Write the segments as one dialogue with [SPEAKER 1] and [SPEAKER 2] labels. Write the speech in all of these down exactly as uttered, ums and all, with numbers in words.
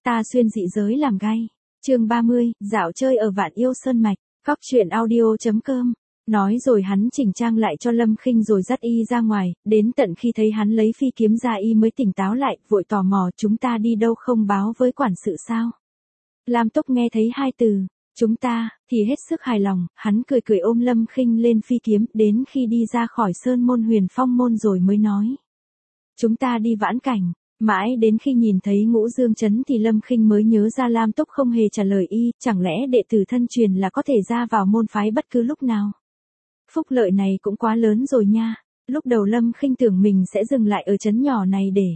[SPEAKER 1] Ta xuyên dị giới làm gay. Chương ba mươi, dạo chơi ở Vạn Yêu Sơn Mạch. Góc truyện audio chấm com. Nói rồi hắn chỉnh trang lại cho Lâm Khinh rồi dắt y ra ngoài, đến tận khi thấy hắn lấy phi kiếm ra y mới tỉnh táo lại, vội tò mò, chúng ta đi đâu không báo với quản sự sao? Lam Túc nghe thấy hai từ, chúng ta, thì hết sức hài lòng, hắn cười cười ôm Lâm Khinh lên phi kiếm, đến khi đi ra khỏi sơn môn Huyền Phong môn rồi mới nói. Chúng ta đi Vãn Cảnh. Mãi đến khi nhìn thấy Ngũ Dương Trấn thì Lâm Khinh mới nhớ ra Lam Túc không hề trả lời y, chẳng lẽ đệ tử thân truyền là có thể ra vào môn phái bất cứ lúc nào. Phúc lợi này cũng quá lớn rồi nha. Lúc đầu Lâm Khinh tưởng mình sẽ dừng lại ở trấn nhỏ này để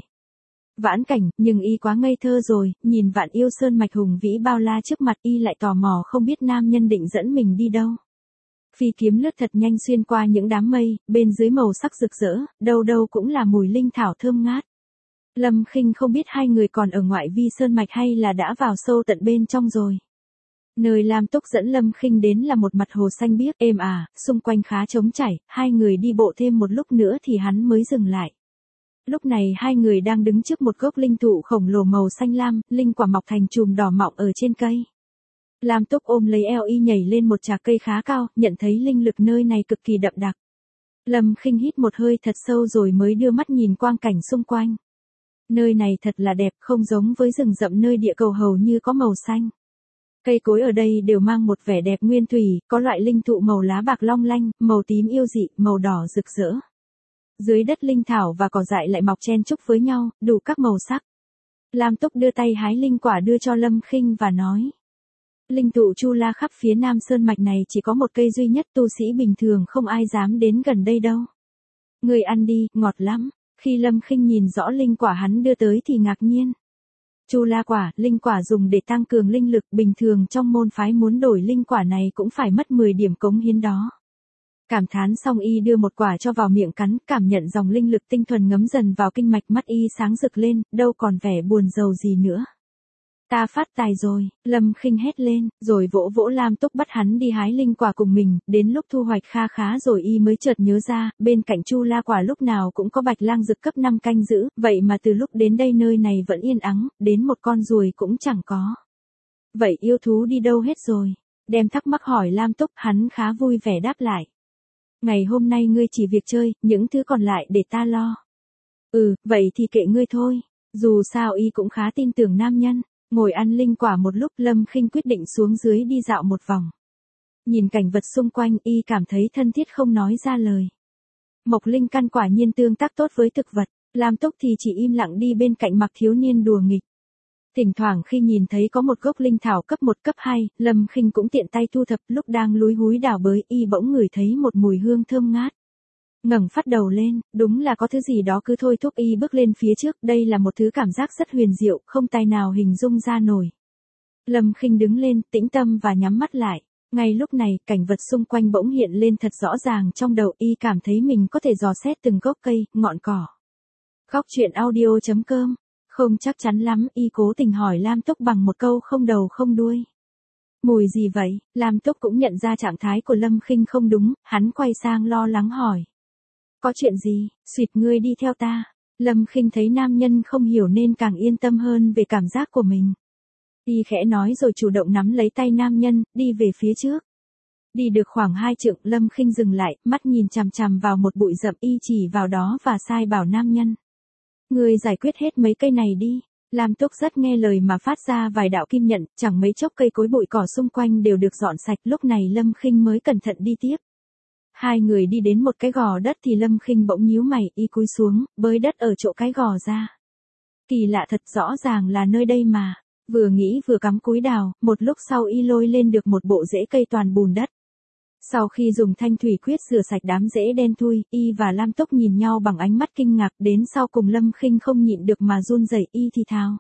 [SPEAKER 1] Vãn Cảnh, nhưng y quá ngây thơ rồi, nhìn Vạn Yêu Sơn Mạch hùng vĩ bao la trước mặt y lại tò mò không biết nam nhân định dẫn mình đi đâu. Phi kiếm lướt thật nhanh xuyên qua những đám mây, bên dưới màu sắc rực rỡ, đâu đâu cũng là mùi linh thảo thơm ngát. Lâm Khinh không biết hai người còn ở ngoại vi sơn mạch hay là đã vào sâu tận bên trong rồi. Nơi Lam Túc dẫn Lâm Khinh đến là một mặt hồ xanh biếc êm ả, xung quanh khá trống chảy, hai người đi bộ thêm một lúc nữa thì hắn mới dừng lại. Lúc này hai người đang đứng trước một gốc linh thụ khổng lồ màu xanh lam, linh quả mọc thành chùm đỏ mọng ở trên cây. Lam Túc ôm lấy eo y nhảy lên một chạc cây khá cao, nhận thấy linh lực nơi này cực kỳ đậm đặc. Lâm Khinh hít một hơi thật sâu rồi mới đưa mắt nhìn quang cảnh xung quanh. Nơi này thật là đẹp, không giống với rừng rậm nơi địa cầu hầu như có màu xanh. Cây cối ở đây đều mang một vẻ đẹp nguyên thủy, có loại linh thụ màu lá bạc long lanh, màu tím yêu dị, màu đỏ rực rỡ. Dưới đất linh thảo và cỏ dại lại mọc chen chúc với nhau, đủ các màu sắc. Lam Túc đưa tay hái linh quả đưa cho Lâm Khinh và nói. Linh thụ Chu La khắp phía nam sơn mạch này chỉ có một cây duy nhất, tu sĩ bình thường không ai dám đến gần đây đâu. Người ăn đi, ngọt lắm. Khi Lâm Khinh nhìn rõ linh quả hắn đưa tới thì ngạc nhiên. Chu La quả, linh quả dùng để tăng cường linh lực, bình thường trong môn phái muốn đổi linh quả này cũng phải mất mười điểm cống hiến đó. Cảm thán xong y đưa một quả cho vào miệng cắn, cảm nhận dòng linh lực tinh thuần ngấm dần vào kinh mạch, mắt y sáng rực lên, đâu còn vẻ buồn rầu gì nữa. Ta phát tài rồi, Lâm Khinh hét lên, rồi vỗ vỗ Lam Túc bắt hắn đi hái linh quả cùng mình, đến lúc thu hoạch kha khá rồi y mới chợt nhớ ra, bên cạnh Chu La quả lúc nào cũng có bạch lang dực cấp năm canh giữ, vậy mà từ lúc đến đây nơi này vẫn yên ắng, đến một con ruồi cũng chẳng có. Vậy yêu thú đi đâu hết rồi? Đem thắc mắc hỏi Lam Túc, hắn khá vui vẻ đáp lại. Ngày hôm nay ngươi chỉ việc chơi, những thứ còn lại để ta lo. Ừ, vậy thì kệ ngươi thôi, dù sao y cũng khá tin tưởng nam nhân. Ngồi ăn linh quả một lúc, Lâm Khinh quyết định xuống dưới đi dạo một vòng. Nhìn cảnh vật xung quanh y cảm thấy thân thiết không nói ra lời. Mộc linh căn quả nhiên tương tác tốt với thực vật, Lam Túc thì chỉ im lặng đi bên cạnh Mặc thiếu niên đùa nghịch. Thỉnh thoảng khi nhìn thấy có một gốc linh thảo cấp một cấp hai, Lâm Khinh cũng tiện tay thu thập, lúc đang lúi húi đào bới y bỗng ngửi thấy một mùi hương thơm ngát. Ngẩng phát đầu lên, đúng là có thứ gì đó cứ thôi thúc y bước lên phía trước, đây là một thứ cảm giác rất huyền diệu, không tài nào hình dung ra nổi. Lâm Khinh đứng lên, tĩnh tâm và nhắm mắt lại. Ngay lúc này, cảnh vật xung quanh bỗng hiện lên thật rõ ràng trong đầu y, cảm thấy mình có thể dò xét từng gốc cây, ngọn cỏ. Góc truyện audio chấm com. Không chắc chắn lắm, y cố tình hỏi Lam Túc bằng một câu không đầu không đuôi. Mùi gì vậy? Lam Túc cũng nhận ra trạng thái của Lâm Khinh không đúng, hắn quay sang lo lắng hỏi. Có chuyện gì? Xuyệt, ngươi đi theo ta. Lâm Khinh thấy nam nhân không hiểu nên càng yên tâm hơn về cảm giác của mình. Y khẽ nói rồi chủ động nắm lấy tay nam nhân, đi về phía trước. Đi được khoảng hai trượng, Lâm Khinh dừng lại, mắt nhìn chằm chằm vào một bụi rậm, y chỉ vào đó và sai bảo nam nhân. Ngươi giải quyết hết mấy cây này đi. Lam Túc rất nghe lời mà phát ra vài đạo kim nhận, chẳng mấy chốc cây cối bụi cỏ xung quanh đều được dọn sạch, lúc này Lâm Khinh mới cẩn thận đi tiếp. Hai người đi đến một cái gò đất thì Lâm Khinh bỗng nhíu mày, y cúi xuống, bới đất ở chỗ cái gò ra. Kỳ lạ thật, rõ ràng là nơi đây mà. Vừa nghĩ vừa cắm cúi đào, một lúc sau y lôi lên được một bộ rễ cây toàn bùn đất. Sau khi dùng thanh thủy quyết rửa sạch đám rễ đen thui, y và Lam Túc nhìn nhau bằng ánh mắt kinh ngạc, đến sau cùng Lâm Khinh không nhịn được mà run rẩy, y thì thào.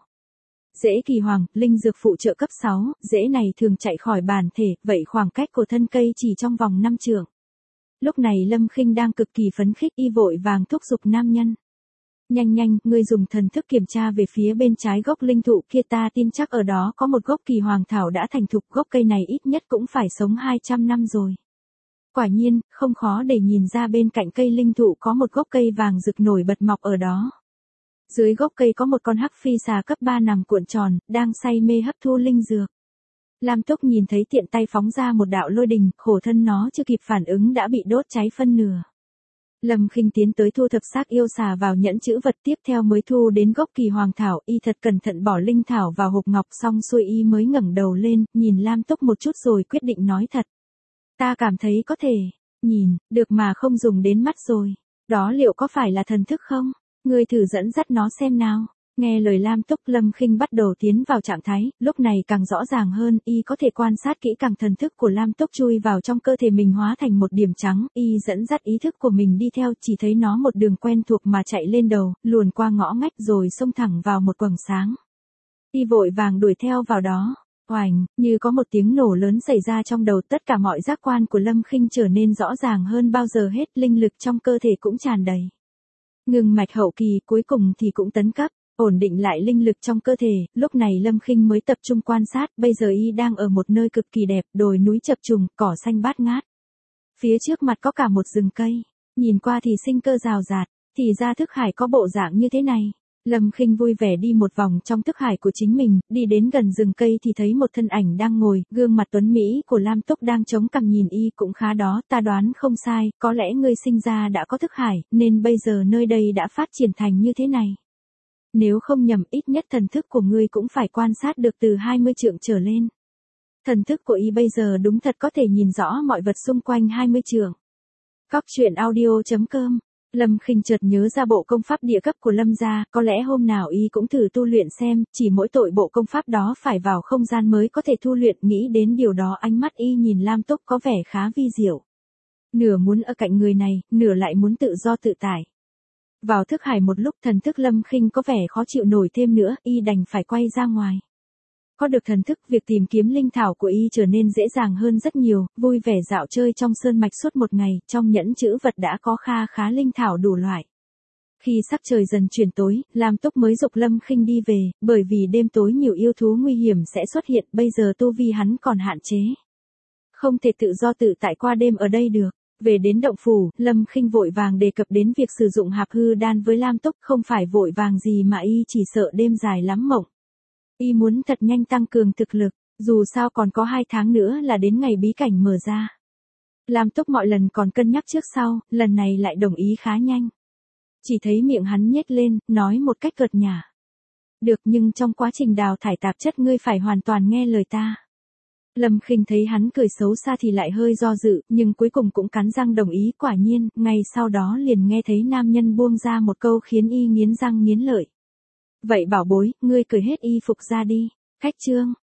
[SPEAKER 1] Rễ kỳ hoàng, linh dược phụ trợ cấp sáu, rễ này thường chạy khỏi bản thể, vậy khoảng cách của thân cây chỉ trong vòng năm trượng. Lúc này Lâm Khinh đang cực kỳ phấn khích, y vội vàng thúc giục nam nhân. Nhanh nhanh, ngươi dùng thần thức kiểm tra về phía bên trái gốc linh thụ kia, ta tin chắc ở đó có một gốc kỳ hoàng thảo đã thành thục, gốc cây này ít nhất cũng phải sống hai trăm năm rồi. Quả nhiên, không khó để nhìn ra bên cạnh cây linh thụ có một gốc cây vàng rực nổi bật mọc ở đó. Dưới gốc cây có một con hắc phi xà cấp ba nằm cuộn tròn, đang say mê hấp thu linh dược. Lam Túc nhìn thấy tiện tay phóng ra một đạo lôi đình, khổ thân nó chưa kịp phản ứng đã bị đốt cháy phân nửa. Lâm Khinh tiến tới thu thập xác yêu xà vào nhẫn chữ vật, tiếp theo mới thu đến gốc kỳ hoàng thảo, y thật cẩn thận bỏ linh thảo vào hộp ngọc, xong xuôi y mới ngẩng đầu lên, nhìn Lam Túc một chút rồi quyết định nói thật. Ta cảm thấy có thể, nhìn, được mà không dùng đến mắt rồi. Đó liệu có phải là thần thức không? Ngươi thử dẫn dắt nó xem nào. Nghe lời Lam Túc, Lâm Khinh bắt đầu tiến vào trạng thái, lúc này càng rõ ràng hơn, y có thể quan sát kỹ càng thần thức của Lam Túc chui vào trong cơ thể mình hóa thành một điểm trắng, y dẫn dắt ý thức của mình đi theo, chỉ thấy nó một đường quen thuộc mà chạy lên đầu, luồn qua ngõ ngách rồi xông thẳng vào một quầng sáng. Y vội vàng đuổi theo vào đó. Oành, như có một tiếng nổ lớn xảy ra trong đầu, tất cả mọi giác quan của Lâm Khinh trở nên rõ ràng hơn bao giờ hết, linh lực trong cơ thể cũng tràn đầy. Ngừng mạch hậu kỳ, cuối cùng thì cũng tấn cấp. Ổn định lại linh lực trong cơ thể, lúc này Lâm Khinh mới tập trung quan sát, bây giờ y đang ở một nơi cực kỳ đẹp, đồi núi chập trùng, cỏ xanh bát ngát. Phía trước mặt có cả một rừng cây, nhìn qua thì sinh cơ rào rạt, thì ra thức hải có bộ dạng như thế này. Lâm Khinh vui vẻ đi một vòng trong thức hải của chính mình, đi đến gần rừng cây thì thấy một thân ảnh đang ngồi, gương mặt tuấn mỹ của Lam Túc đang chống cằm nhìn y cũng khá đó, ta đoán không sai, có lẽ ngươi sinh ra đã có thức hải, nên bây giờ nơi đây đã phát triển thành như thế này. Nếu không nhầm, ít nhất thần thức của ngươi cũng phải quan sát được từ hai mươi trượng trở lên. Thần thức của y bây giờ đúng thật có thể nhìn rõ mọi vật xung quanh hai mươi trượng. Cóc truyện audio chấm com. Lâm Khinh chợt nhớ ra bộ công pháp địa cấp của Lâm gia, có lẽ hôm nào y cũng thử tu luyện xem, chỉ mỗi tội bộ công pháp đó phải vào không gian mới có thể tu luyện, nghĩ đến điều đó ánh mắt y nhìn Lam Túc có vẻ khá vi diệu. Nửa muốn ở cạnh người này, nửa lại muốn tự do tự tại. Vào thức hải một lúc, thần thức Lâm Khinh có vẻ khó chịu nổi thêm nữa, y đành phải quay ra ngoài. Có được thần thức, việc tìm kiếm linh thảo của y trở nên dễ dàng hơn rất nhiều, vui vẻ dạo chơi trong sơn mạch suốt một ngày, trong nhẫn chữ vật đã có kha khá linh thảo đủ loại. Khi sắc trời dần chuyển tối, Lam Túc mới dục Lâm Khinh đi về, bởi vì đêm tối nhiều yêu thú nguy hiểm sẽ xuất hiện, bây giờ tu vi hắn còn hạn chế. Không thể tự do tự tại qua đêm ở đây được. Về đến động phủ, Lâm Khinh vội vàng đề cập đến việc sử dụng hạp hư đan với Lam Túc, không phải vội vàng gì mà y chỉ sợ đêm dài lắm mộng. Y muốn thật nhanh tăng cường thực lực, dù sao còn có hai tháng nữa là đến ngày bí cảnh mở ra. Lam Túc mọi lần còn cân nhắc trước sau, lần này lại đồng ý khá nhanh. Chỉ thấy miệng hắn nhếch lên, nói một cách cợt nhả. Được, nhưng trong quá trình đào thải tạp chất ngươi phải hoàn toàn nghe lời ta. Lâm Khinh thấy hắn cười xấu xa thì lại hơi do dự, nhưng cuối cùng cũng cắn răng đồng ý, quả nhiên, ngay sau đó liền nghe thấy nam nhân buông ra một câu khiến y nghiến răng nghiến lợi. Vậy bảo bối, ngươi cởi hết y phục ra đi. Khách chương.